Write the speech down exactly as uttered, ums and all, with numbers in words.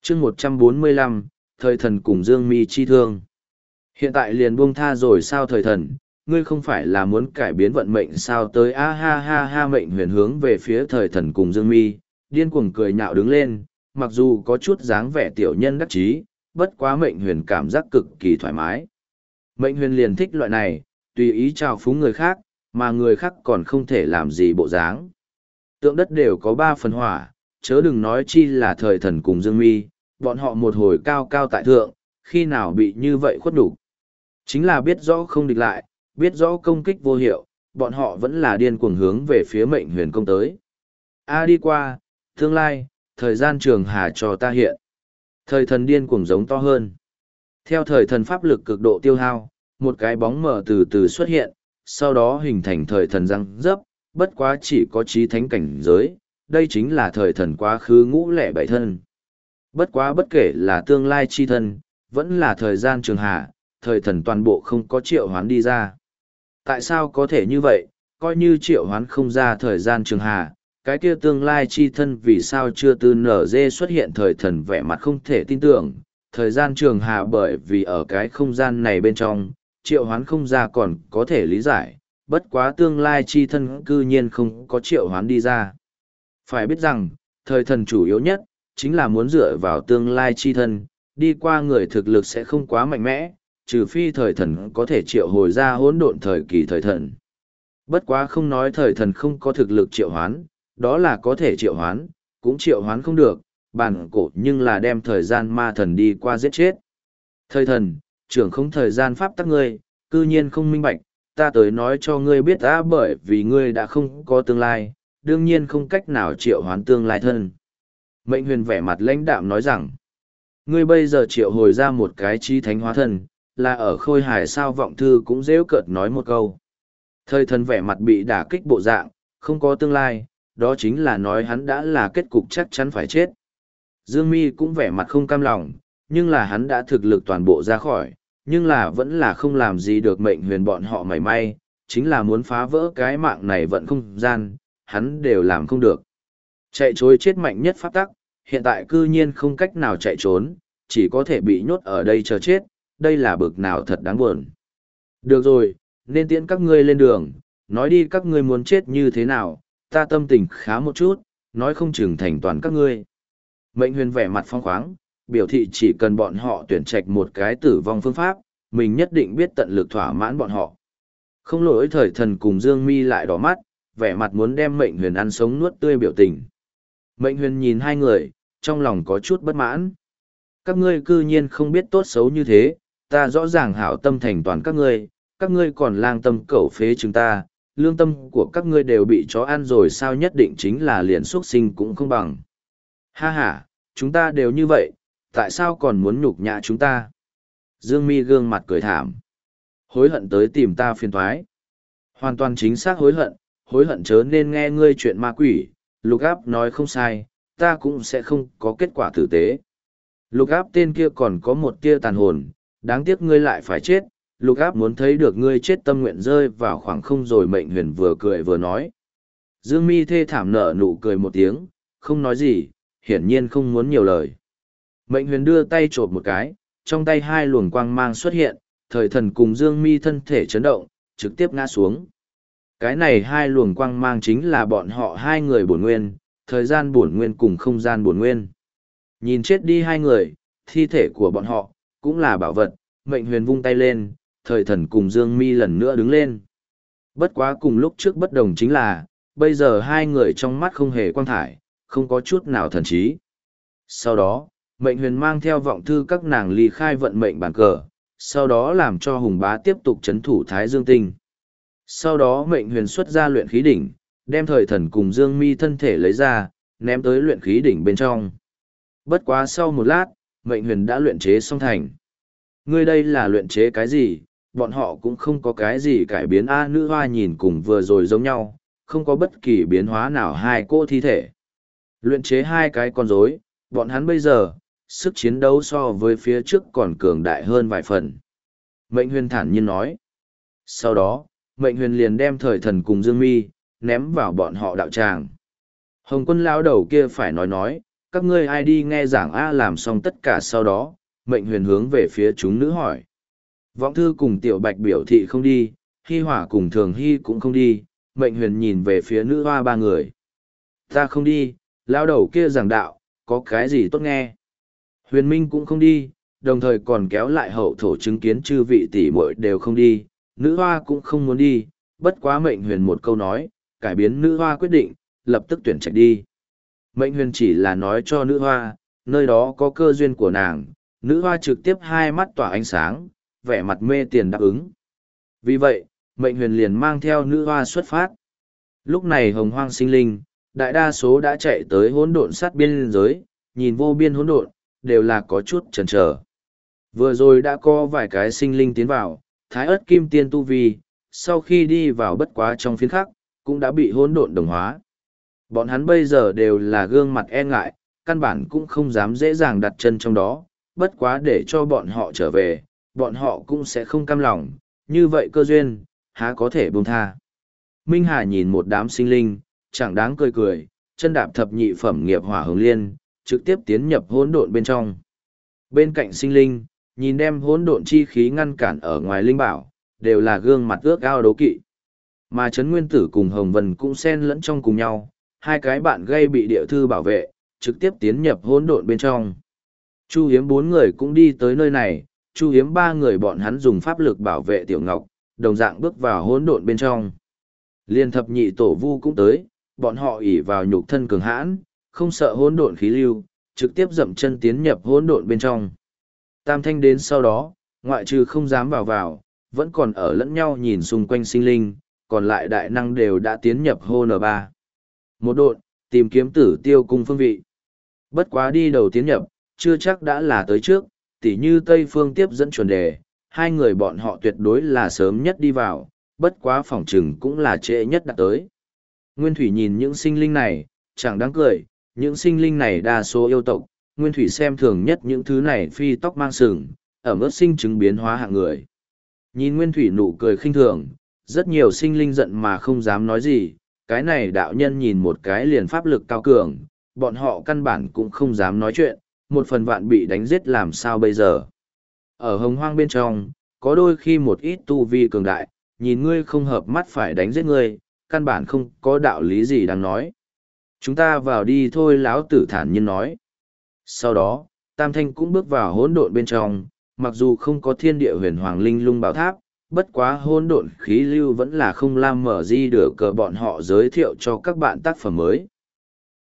chương một trăm bốn mươi lăm, thời thần cùng Dương Mi chi thương. Hiện tại liền buông tha rồi sao thời thần, ngươi không phải là muốn cải biến vận mệnh sao tới a ha ha ha mệnh huyền hướng về phía thời thần cùng Dương Mi, điên cuồng cười nhạo đứng lên, mặc dù có chút dáng vẻ tiểu nhân đắc chí, bất quá mệnh huyền cảm giác cực kỳ thoải mái. Mệnh huyền liền thích loại này, tùy ý trào phúng người khác, mà người khác còn không thể làm gì bộ dáng. Tượng đất đều có ba phần hỏa, chớ đừng nói chi là thời thần cùng Dương Mi, bọn họ một hồi cao cao tại thượng, khi nào bị như vậy khuất đủ. Chính là biết rõ không địch lại, biết rõ công kích vô hiệu, bọn họ vẫn là điên cuồng hướng về phía mệnh huyền công tới. A đi qua, tương lai, thời gian trường hà cho ta hiện. Thời thần điên cuồng giống to hơn. Theo thời thần pháp lực cực độ tiêu hao, một cái bóng mờ từ từ xuất hiện, sau đó hình thành thời thần răng dấp, bất quá chỉ có trí thánh cảnh giới, đây chính là thời thần quá khứ ngũ lẻ bảy thân. Bất quá bất kể là tương lai chi thân, vẫn là thời gian trường hạ, thời thần toàn bộ không có triệu hoán đi ra. Tại sao có thể như vậy, coi như triệu hoán không ra thời gian trường hạ, cái kia tương lai chi thân vì sao chưa từ nở dê xuất hiện thời thần vẻ mặt không thể tin tưởng, thời gian trường hạ bởi vì ở cái không gian này bên trong, triệu hoán không ra còn có thể lý giải, bất quá tương lai chi thân cư nhiên không có triệu hoán đi ra. Phải biết rằng, thời thần chủ yếu nhất, chính là muốn dựa vào tương lai chi thân, đi qua người thực lực sẽ không quá mạnh mẽ, trừ phi thời thần có thể triệu hồi ra hỗn độn thời kỳ thời thần. Bất quá không nói thời thần không có thực lực triệu hoán, đó là có thể triệu hoán, cũng triệu hoán không được, bản cổ nhưng là đem thời gian ma thần đi qua giết chết. Thời thần, trưởng không thời gian pháp tắc ngươi, cư nhiên không minh bạch, ta tới nói cho ngươi biết đã bởi vì ngươi đã không có tương lai, đương nhiên không cách nào triệu hoán tương lai thân. Mệnh huyền vẻ mặt lãnh đạm nói rằng, ngươi bây giờ triệu hồi ra một cái trí thánh hóa thân, là ở khôi hài sao vọng thư cũng rêu cợt nói một câu. Thời thần vẻ mặt bị đả kích bộ dạng, không có tương lai, đó chính là nói hắn đã là kết cục chắc chắn phải chết. Dương Mi cũng vẻ mặt không cam lòng, nhưng là hắn đã thực lực toàn bộ ra khỏi, nhưng là vẫn là không làm gì được mệnh huyền bọn họ mảy may, chính là muốn phá vỡ cái mạng này vẫn không gian, hắn đều làm không được. Chạy trối chết mạnh nhất pháp tắc, hiện tại cư nhiên không cách nào chạy trốn, chỉ có thể bị nhốt ở đây chờ chết, đây là bực nào thật đáng buồn. Được rồi, nên tiễn các ngươi lên đường, nói đi các ngươi muốn chết như thế nào, ta tâm tình khá một chút, nói không chừng thành toàn các ngươi. Mệnh huyền vẻ mặt phong khoáng, biểu thị chỉ cần bọn họ tuyển trạch một cái tử vong phương pháp, mình nhất định biết tận lực thỏa mãn bọn họ. Không lỗi thời thần cùng Dương Mi lại đỏ mắt, vẻ mặt muốn đem mệnh huyền ăn sống nuốt tươi biểu tình. Mệnh huyền nhìn hai người, trong lòng có chút bất mãn. Các ngươi cư nhiên không biết tốt xấu như thế, ta rõ ràng hảo tâm thành toàn các ngươi, các ngươi còn lang tâm cẩu phế chúng ta, lương tâm của các ngươi đều bị chó ăn rồi sao nhất định chính là liền xuất sinh cũng không bằng. Ha ha, chúng ta đều như vậy, tại sao còn muốn nhục nhã chúng ta? Dương Mi gương mặt cười thảm. Hối hận tới tìm ta phiền toái. Hoàn toàn chính xác hối hận, hối hận chớ nên nghe ngươi chuyện ma quỷ, Lục Áp nói không sai, ta cũng sẽ không có kết quả tử tế. Lục Áp tên kia còn có một tia tàn hồn, đáng tiếc ngươi lại phải chết, Lục Áp muốn thấy được ngươi chết tâm nguyện rơi vào khoảng không rồi mệnh huyền vừa cười vừa nói. Dương Mi thê thảm nở nụ cười một tiếng, không nói gì, hiển nhiên không muốn nhiều lời. Mệnh huyền đưa tay chộp một cái, trong tay hai luồng quang mang xuất hiện, thời thần cùng Dương Mi thân thể chấn động, trực tiếp ngã xuống. Cái này hai luồng quang mang chính là bọn họ hai người bổn nguyên, thời gian bổn nguyên cùng không gian bổn nguyên. Nhìn chết đi hai người, thi thể của bọn họ, cũng là bảo vật, mệnh huyền vung tay lên, thời thần cùng Dương Mi lần nữa đứng lên. Bất quá cùng lúc trước bất đồng chính là, bây giờ hai người trong mắt không hề quang thải, không có chút nào thần trí. Sau đó, mệnh huyền mang theo vọng thư các nàng ly khai vận mệnh bàn cờ, sau đó làm cho Hùng Bá tiếp tục chấn thủ Thái Dương Tinh. Sau đó mệnh huyền xuất ra luyện khí đỉnh, đem thời thần cùng Dương Mi thân thể lấy ra, ném tới luyện khí đỉnh bên trong. Bất quá sau một lát, mệnh huyền đã luyện chế xong thành. Ngươi đây là luyện chế cái gì? Bọn họ cũng không có cái gì cải biến A nữ hoa nhìn cùng vừa rồi giống nhau, không có bất kỳ biến hóa nào hai cô thi thể. Luyện chế hai cái con rối, bọn hắn bây giờ, sức chiến đấu so với phía trước còn cường đại hơn vài phần. Mệnh huyền thản nhiên nói. Sau đó, mệnh huyền liền đem thời thần cùng Dương Mi, ném vào bọn họ đạo tràng. Hồng quân lão đầu kia phải nói nói, các ngươi ai đi nghe giảng A. Làm xong tất cả sau đó, mệnh huyền hướng về phía chúng nữ hỏi. Vọng thư cùng tiểu bạch biểu thị không đi, hy hỏa cùng thường hy cũng không đi, mệnh huyền nhìn về phía nữ hoa ba người. Ta không đi, lao đầu kia giảng đạo, có cái gì tốt nghe. Huyền Minh cũng không đi, đồng thời còn kéo lại hậu thổ chứng kiến chư vị tỷ muội đều không đi, nữ hoa cũng không muốn đi, bất quá mệnh huyền một câu nói, cải biến nữ hoa quyết định, lập tức tuyển trạch đi. Mệnh huyền chỉ là nói cho nữ hoa, nơi đó có cơ duyên của nàng, nữ hoa trực tiếp hai mắt tỏa ánh sáng, vẻ mặt mê tiền đáp ứng. Vì vậy, mệnh huyền liền mang theo nữ hoa xuất phát. Lúc này hồng hoang sinh linh, đại đa số đã chạy tới hỗn độn sát biên giới, nhìn vô biên hỗn độn, đều là có chút chần chờ. Vừa rồi đã có vài cái sinh linh tiến vào, thái ớt kim tiên tu vi, sau khi đi vào bất quá trong phiến khắc, cũng đã bị hỗn độn đồng hóa. Bọn hắn bây giờ đều là gương mặt e ngại, căn bản cũng không dám dễ dàng đặt chân trong đó, bất quá để cho bọn họ trở về, bọn họ cũng sẽ không cam lòng, như vậy cơ duyên, há có thể buông tha. Minh Hà nhìn một đám sinh linh, chẳng đáng cười cười, chân đạp thập nhị phẩm nghiệp hỏa hồng liên, trực tiếp tiến nhập hỗn độn bên trong. Bên cạnh sinh linh, nhìn đem hỗn độn chi khí ngăn cản ở ngoài linh bảo, đều là gương mặt ước ao đố kỵ. Mà Trấn Nguyên Tử cùng Hồng Vân cũng xen lẫn trong cùng nhau, hai cái bạn gây bị địa thư bảo vệ, trực tiếp tiến nhập hỗn độn bên trong. Chu Hiếm bốn người cũng đi tới nơi này, Chu Hiếm ba người bọn hắn dùng pháp lực bảo vệ Tiểu Ngọc, đồng dạng bước vào hỗn độn bên trong. Liên thập nhị tổ vu cũng tới, bọn họ ỷ vào nhục thân cường hãn, không sợ hỗn độn khí lưu, trực tiếp dậm chân tiến nhập hỗn độn bên trong. Tam Thanh đến sau đó, ngoại trừ không dám vào vào, vẫn còn ở lẫn nhau nhìn xung quanh sinh linh, còn lại đại năng đều đã tiến nhập hô en ba. Một độn, tìm kiếm tử tiêu cung phương vị. Bất quá đi đầu tiến nhập, chưa chắc đã là tới trước, tỉ như Tây Phương tiếp dẫn chuẩn đề, hai người bọn họ tuyệt đối là sớm nhất đi vào, bất quá phỏng chừng cũng là trễ nhất đã tới. Nguyên Thủy nhìn những sinh linh này, chẳng đáng cười, những sinh linh này đa số yêu tộc, Nguyên Thủy xem thường nhất những thứ này phi tóc mang sừng, ẩm ướt sinh chứng biến hóa hạng người. Nhìn Nguyên Thủy nụ cười khinh thường, rất nhiều sinh linh giận mà không dám nói gì, cái này đạo nhân nhìn một cái liền pháp lực cao cường, bọn họ căn bản cũng không dám nói chuyện, một phần vạn bị đánh giết làm sao bây giờ. Ở hồng hoang bên trong, có đôi khi một ít tu vi cường đại, nhìn ngươi không hợp mắt phải đánh giết ngươi, căn bản không có đạo lý gì đáng nói. Chúng ta vào đi thôi, lão tử thản nhiên nói. Sau đó, Tam Thanh cũng bước vào hỗn độn bên trong, mặc dù không có thiên địa huyền hoàng linh lung bảo tháp, bất quá hỗn độn khí lưu vẫn là không lam mở di được cờ bọn họ giới thiệu cho các bạn tác phẩm mới.